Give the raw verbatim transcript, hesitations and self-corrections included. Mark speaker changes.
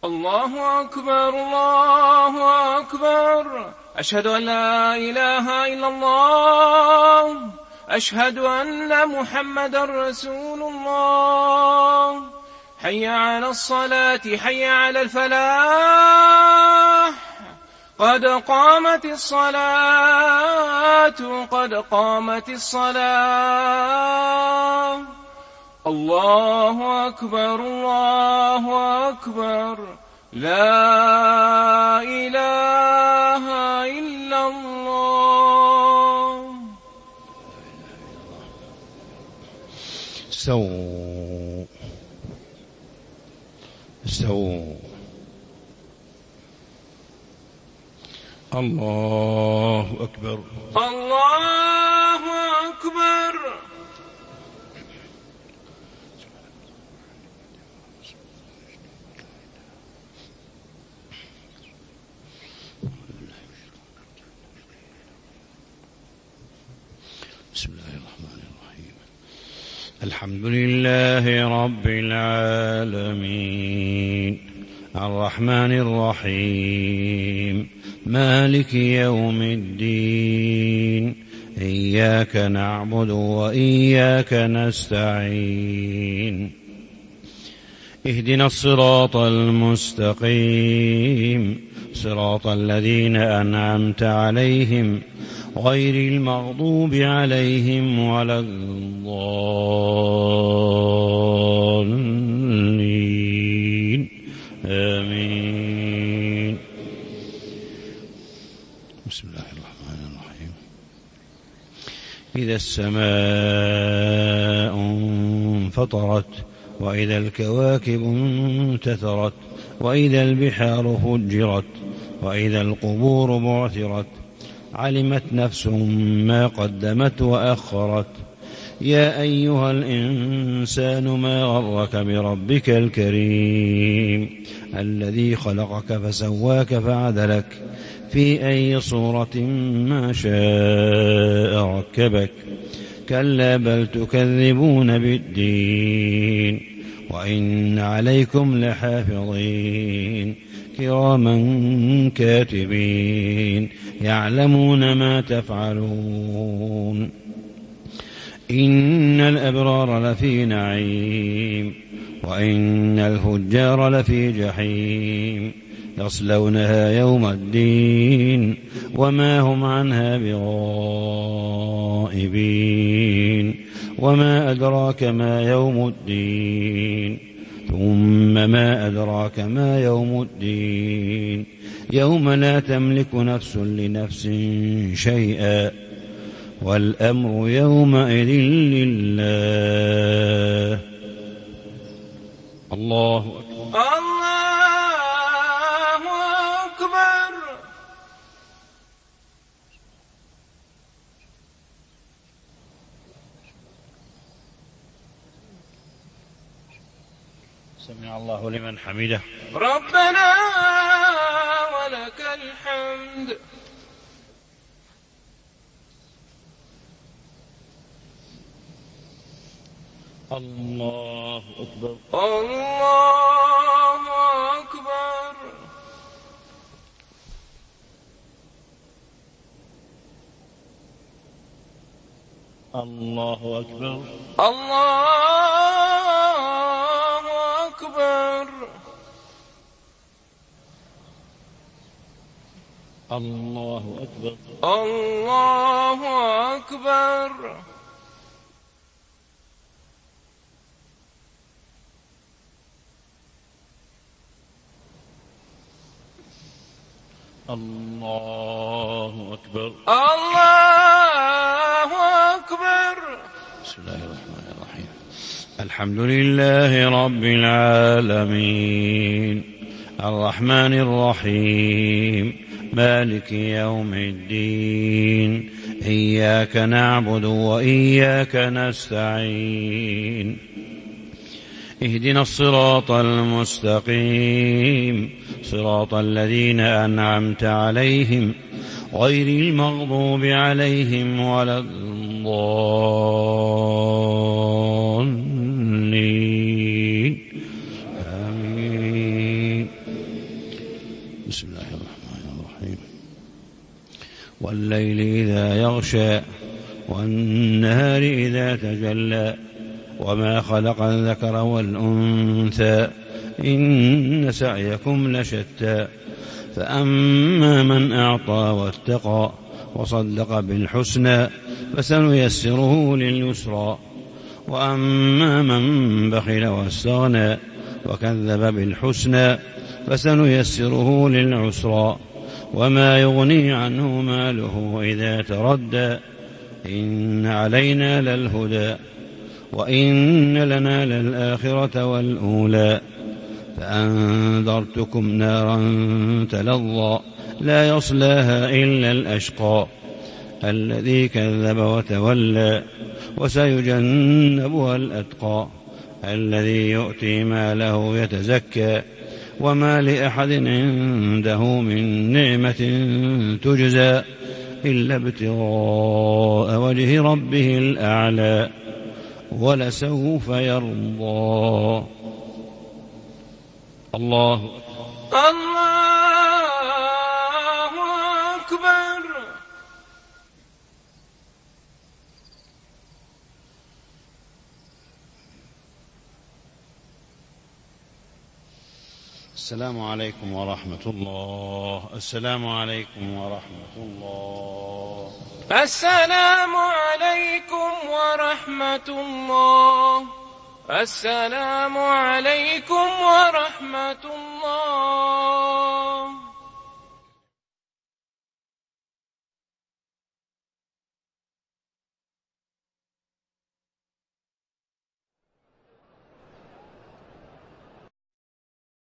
Speaker 1: الله أكبر الله أكبر. أشهد أن لا إله إلا الله. أشهد أن محمد رسول الله. حي على الصلاة حي على الفلاح. قد قامت الصلاة قد قامت الصلاة. الله أكبر الله أكبر. لا إله إلا الله.
Speaker 2: استووا استووا. الله أكبر
Speaker 1: الله أكبر.
Speaker 2: بسم الله الرحمن الرحيم. الحمد لله رب العالمين الرحمن الرحيم مالك يوم الدين إياك نعبد وإياك نستعين اهدنا الصراط المستقيم صراط الذين أنعمت عليهم غير المغضوب عليهم ولا الضالين آمين. بسم الله الرحمن الرحيم. إذا السماء انفطرت وإذا الكواكب انتثرت وإذا البحار فجرت وإذا القبور بعثرت علمت نفس ما قدمت وأخرت. يا أيها الإنسان ما غرك بربك الكريم الذي خلقك فسواك فعدلك في أي صورة ما شاء ركبك. كلا بل تكذبون بالدين وإن عليكم لحافظين كراما كاتبين يعلمون ما تفعلون. إن الأبرار لفي نعيم وإن الفجار لفي جحيم يصلونها يوم الدين وما هم عنها بغائبين. وما أدراك ما يوم الدين ثم ما أدراك ما يوم الدين يوم لا تملك نفس لنفس شيئا والأمر يومئذ لله. الله أكبر
Speaker 1: الله أكبر.
Speaker 2: سمع الله لمن حمده.
Speaker 1: ربنا ولك الحمد.
Speaker 2: الله أكبر
Speaker 1: الله أكبر.
Speaker 2: الله أكبر
Speaker 1: الله أكبر.
Speaker 2: الله أكبر
Speaker 1: الله أكبر.
Speaker 2: الله أكبر
Speaker 1: الله أكبر.
Speaker 2: بسم الله الرحمن الرحيم. الحمد لله رب العالمين الرحمن الرحيم مالك يوم الدين إياك نعبد وإياك نستعين اهدنا الصراط المستقيم صراط الذين أنعمت عليهم غير المغضوب عليهم ولا الضالين آمين. بسم الله الرحمن الرحيم. والليل إذا يغشى والنهار إذا تجلى وما خلق الذكر والأنثى إن سعيكم لشتى فأما من أعطى واتقى وصدق بالحسنى فسنيسره لليسرى وأما من بخل واستغنى وكذب بالحسنى فسنيسره للعسرى وما يغني عنه ماله إذا تردى إن علينا للهدى وإن لنا للآخرة والأولى فأنذرتكم نارا تلظى لا يصلاها إلا الأشقى الذي كذب وتولى وسيجنبها الأتقى الذي يؤتي ماله يتزكى وما لأحد عنده من نعمة تجزى إلا ابتغاء وجه ربه الأعلى ولسوف يرضى. الله
Speaker 1: الله أكبر.
Speaker 2: السلام عليكم ورحمة الله. السلام عليكم ورحمة الله.
Speaker 1: السلام عليكم ورحمة الله. السلام عليكم ورحمة الله.